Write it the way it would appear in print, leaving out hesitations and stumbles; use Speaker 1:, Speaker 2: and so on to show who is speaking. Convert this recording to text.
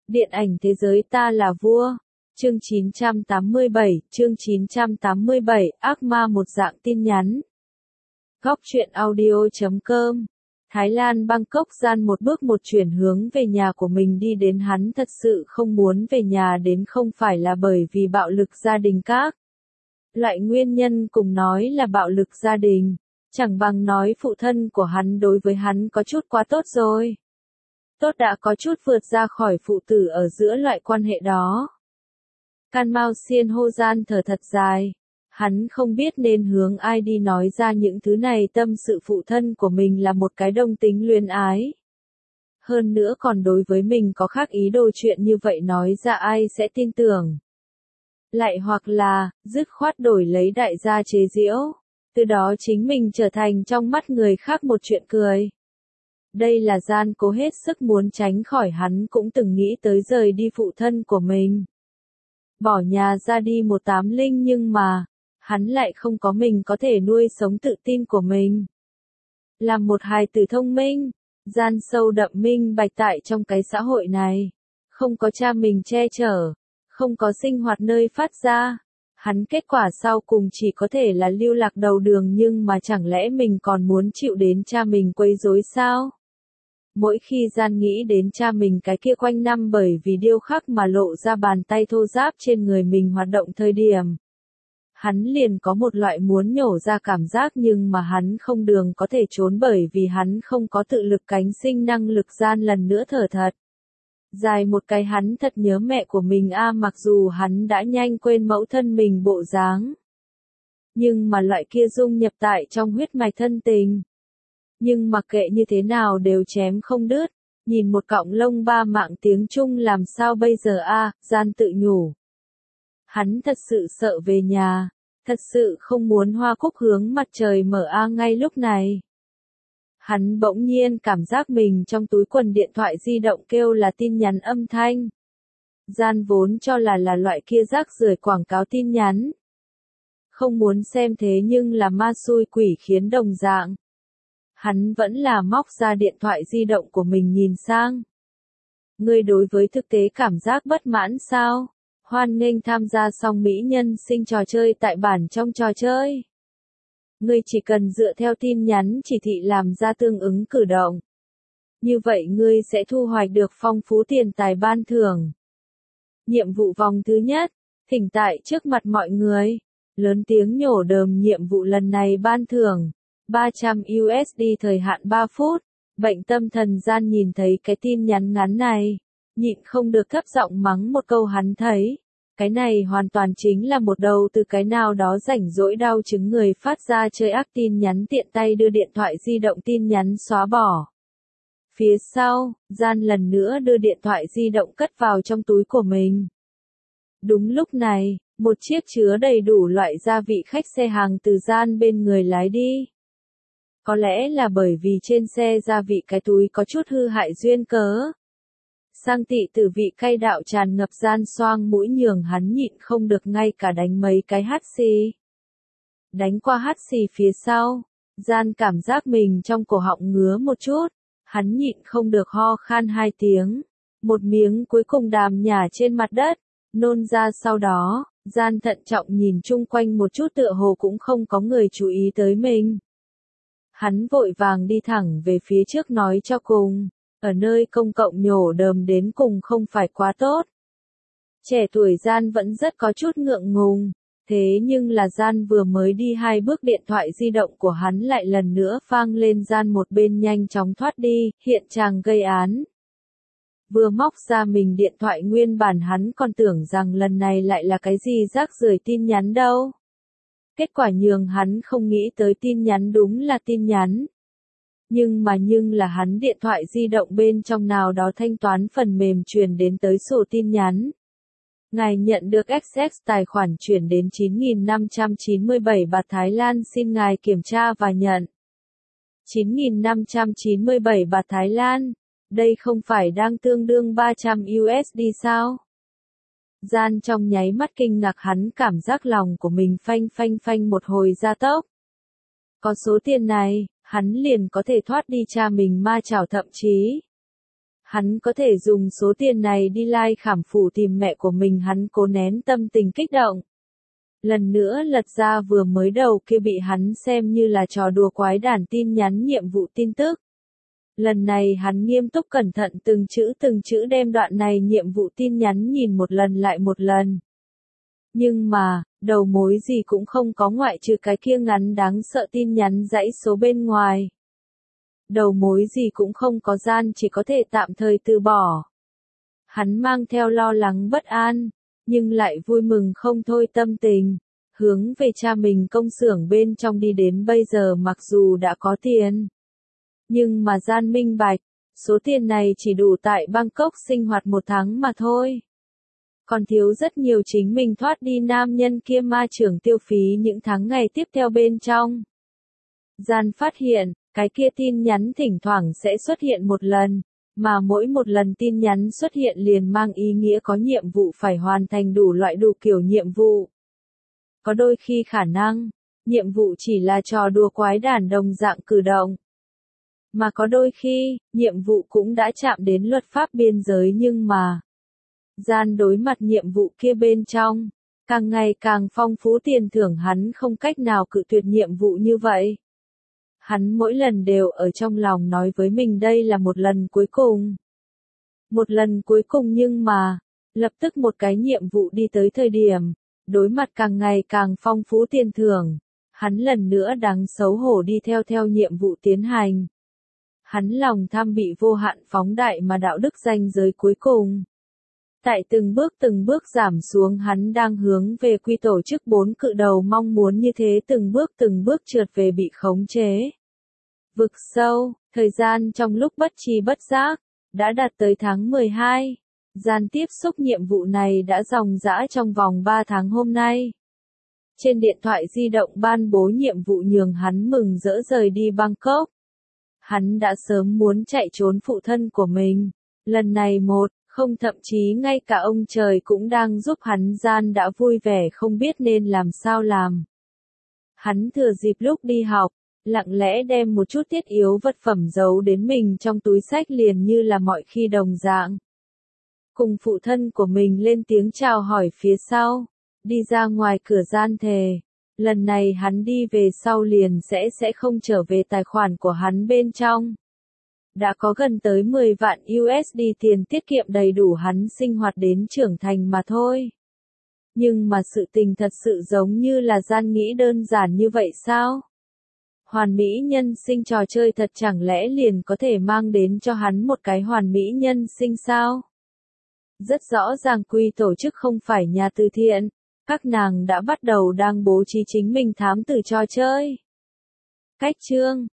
Speaker 1: Điện ảnh thế giới ta là vua. Chương 987, ác ma một dạng tin nhắn. Góc truyện audio.com. Thái Lan Bangkok, Gian một bước một chuyển hướng về nhà của mình đi đến. Hắn thật sự không muốn về nhà đến, không phải là bởi vì bạo lực gia đình các loại nguyên nhân, cùng nói là bạo lực gia đình, chẳng bằng nói phụ thân của hắn đối với hắn có chút quá tốt rồi. Tốt đã có chút vượt ra khỏi phụ tử ở giữa loại quan hệ đó. Can Mao Xiên hô Gian thở thật dài. Hắn không biết nên hướng ai đi nói ra những thứ này, tâm sự phụ thân của mình là một cái đồng tính luyến ái. Hơn nữa còn đối với mình có khác ý đồ, chuyện như vậy nói ra ai sẽ tin tưởng. Lại hoặc là, dứt khoát đổi lấy đại gia chế giễu. Từ đó chính mình trở thành trong mắt người khác một chuyện cười. Đây là Gian cố hết sức muốn tránh khỏi. Hắn cũng từng nghĩ tới rời đi phụ thân của mình. Bỏ nhà ra đi 180, nhưng mà, hắn lại không có mình có thể nuôi sống tự tin của mình. Làm một hài tử thông minh, Gian sâu đậm minh bạch tại trong cái xã hội này. Không có cha mình che chở, không có sinh hoạt nơi phát ra. Hắn kết quả sau cùng chỉ có thể là lưu lạc đầu đường, nhưng mà chẳng lẽ mình còn muốn chịu đến cha mình quấy rối sao? Mỗi khi Gian nghĩ đến cha mình cái kia quanh năm bởi vì điêu khắc mà lộ ra bàn tay thô ráp trên người mình hoạt động thời điểm, hắn liền có một loại muốn nhổ ra cảm giác, nhưng mà hắn không đường có thể trốn bởi vì hắn không có tự lực cánh sinh năng lực. Gian lần nữa thở thật dài một cái, hắn thật nhớ mẹ của mình a. Mặc dù hắn đã nhanh quên mẫu thân mình bộ dáng, nhưng mà loại kia dung nhập tại trong huyết mạch thân tình. Nhưng mặc kệ như thế nào đều chém không đứt, nhìn một cọng lông ba mạng tiếng Trung làm sao bây giờ a, Gian tự nhủ. Hắn thật sự sợ về nhà, thật sự không muốn hoa cúc hướng mặt trời mở a. Ngay lúc này, hắn bỗng nhiên cảm giác mình trong túi quần điện thoại di động kêu là tin nhắn âm thanh. Gian vốn cho là loại kia rác rưởi quảng cáo tin nhắn. Không muốn xem thế nhưng là ma xui quỷ khiến đồng dạng. Hắn vẫn là móc ra điện thoại di động của mình nhìn sang. Ngươi đối với thực tế cảm giác bất mãn sao? Hoan nghênh tham gia song mỹ nhân sinh trò chơi tại bản trong trò chơi. Ngươi chỉ cần dựa theo tin nhắn chỉ thị làm ra tương ứng cử động. Như vậy ngươi sẽ thu hoạch được phong phú tiền tài ban thưởng. Nhiệm vụ vòng thứ nhất, thỉnh tại trước mặt mọi người, lớn tiếng nhổ đờm nhiệm vụ lần này ban thưởng 300 USD thời hạn 3 phút. Bệnh tâm thần Gian nhìn thấy cái tin nhắn ngắn này, nhịn không được thấp giọng mắng một câu. Hắn thấy, cái này hoàn toàn chính là một đầu từ cái nào đó rảnh rỗi đau chứng người phát ra chơi ác tin nhắn, tiện tay đưa điện thoại di động tin nhắn xóa bỏ. Phía sau, Gian lần nữa đưa điện thoại di động cất vào trong túi của mình. Đúng lúc này, một chiếc chứa đầy đủ loại gia vị khách xe hàng từ Gian bên người lái đi. Có lẽ là bởi vì trên xe gia vị cái túi có chút hư hại duyên cớ. Sang tị tử vị cay đạo tràn ngập. Gian xoang mũi nhường hắn nhịn không được ngay cả đánh mấy cái hắt xì. Đánh qua hắt xì phía sau, Gian cảm giác mình trong cổ họng ngứa một chút. Hắn nhịn không được ho khan 2 tiếng. Một miếng cuối cùng đàm nhả trên mặt đất, nôn ra. Sau đó, Gian thận trọng nhìn chung quanh một chút, tựa hồ cũng không có người chú ý tới mình. Hắn vội vàng đi thẳng về phía trước, nói cho cùng, ở nơi công cộng nhổ đờm đến cùng không phải quá tốt. Trẻ tuổi Gian vẫn rất có chút ngượng ngùng, thế nhưng là Gian vừa mới đi 2 bước, điện thoại di động của hắn lại lần nữa vang lên. Gian một bên nhanh chóng thoát đi, hiện chàng gây án. Vừa móc ra mình điện thoại, nguyên bản hắn còn tưởng rằng lần này lại là cái gì rác rưởi tin nhắn đâu. Kết quả nhường hắn không nghĩ tới, tin nhắn đúng là tin nhắn. Nhưng là hắn điện thoại di động bên trong nào đó thanh toán phần mềm truyền đến tới sổ tin nhắn. Ngài nhận được access tài khoản chuyển đến 9.597 bạt Thái Lan, xin ngài kiểm tra và nhận. 9.597 bạt Thái Lan, đây không phải đang tương đương 300 USD sao? Gian trong nháy mắt kinh ngạc, hắn cảm giác lòng của mình phanh phanh phanh một hồi gia tốc. Có số tiền này, hắn liền có thể thoát đi cha mình ma chảo, thậm chí Hắn có thể dùng số tiền này đi lai khảm phủ tìm mẹ của mình, hắn cố nén tâm tình kích động. Lần nữa lật ra vừa mới đầu kia bị hắn xem như là trò đùa quái đản tin nhắn nhiệm vụ tin tức. Lần này hắn nghiêm túc cẩn thận từng chữ đem đoạn này nhiệm vụ tin nhắn nhìn một lần lại một lần. Nhưng mà, đầu mối gì cũng không có ngoại trừ cái kia ngắn đáng sợ tin nhắn dãy số bên ngoài. Đầu mối gì cũng không có, Gian chỉ có thể tạm thời từ bỏ. Hắn mang theo lo lắng bất an, nhưng lại vui mừng không thôi tâm tình, hướng về cha mình công xưởng bên trong đi đến. Bây giờ mặc dù đã có tiền, nhưng mà Gian minh bạch, số tiền này chỉ đủ tại Bangkok sinh hoạt một tháng mà thôi. Còn thiếu rất nhiều chính mình thoát đi nam nhân kia ma trưởng tiêu phí những tháng ngày tiếp theo bên trong. Gian phát hiện, cái kia tin nhắn thỉnh thoảng sẽ xuất hiện một lần, mà mỗi một lần tin nhắn xuất hiện liền mang ý nghĩa có nhiệm vụ phải hoàn thành, đủ loại đủ kiểu nhiệm vụ. Có đôi khi khả năng, nhiệm vụ chỉ là trò đùa quái đản đồng dạng cử động. Mà có đôi khi, nhiệm vụ cũng đã chạm đến luật pháp biên giới, nhưng mà Gian đối mặt nhiệm vụ kia bên trong, càng ngày càng phong phú tiền thưởng, hắn không cách nào cự tuyệt nhiệm vụ như vậy. Hắn mỗi lần đều ở trong lòng nói với mình đây là một lần cuối cùng. Một lần cuối cùng, nhưng mà, lập tức một cái nhiệm vụ đi tới thời điểm, đối mặt càng ngày càng phong phú tiền thưởng, hắn lần nữa đáng xấu hổ đi theo nhiệm vụ tiến hành. Hắn lòng tham bị vô hạn phóng đại, mà đạo đức ranh giới cuối cùng tại từng bước giảm xuống. Hắn đang hướng về quy tổ chức 4 cự đầu, mong muốn như thế từng bước trượt về bị khống chế. Vực sâu, thời gian trong lúc bất tri bất giác, đã đạt tới tháng 12. Gian tiếp xúc nhiệm vụ này đã ròng rã trong vòng 3 tháng hôm nay. Trên điện thoại di động ban bố nhiệm vụ nhường hắn mừng rỡ rời đi Bangkok. Hắn đã sớm muốn chạy trốn phụ thân của mình. Lần này không, thậm chí ngay cả ông trời cũng đang giúp hắn. Gian đã vui vẻ không biết nên làm sao làm. Hắn thừa dịp lúc đi học, lặng lẽ đem một chút thiết yếu vật phẩm giấu đến mình trong túi xách, liền như là mọi khi đồng dạng. Cùng phụ thân của mình lên tiếng chào hỏi phía sau, đi ra ngoài cửa. Gian thề, lần này hắn đi về sau liền sẽ không trở về tài khoản của hắn bên trong. Đã có gần tới 10 vạn USD tiền tiết kiệm đầy đủ hắn sinh hoạt đến trưởng thành mà thôi. Nhưng mà sự tình thật sự giống như là Gian nghĩ đơn giản như vậy sao? Hoàn mỹ nhân sinh trò chơi thật chẳng lẽ liền có thể mang đến cho hắn một cái hoàn mỹ nhân sinh sao? Rất rõ ràng quy tổ chức không phải nhà từ thiện, các nàng đã bắt đầu đang bố trí chính mình thám tử trò chơi. Cách chương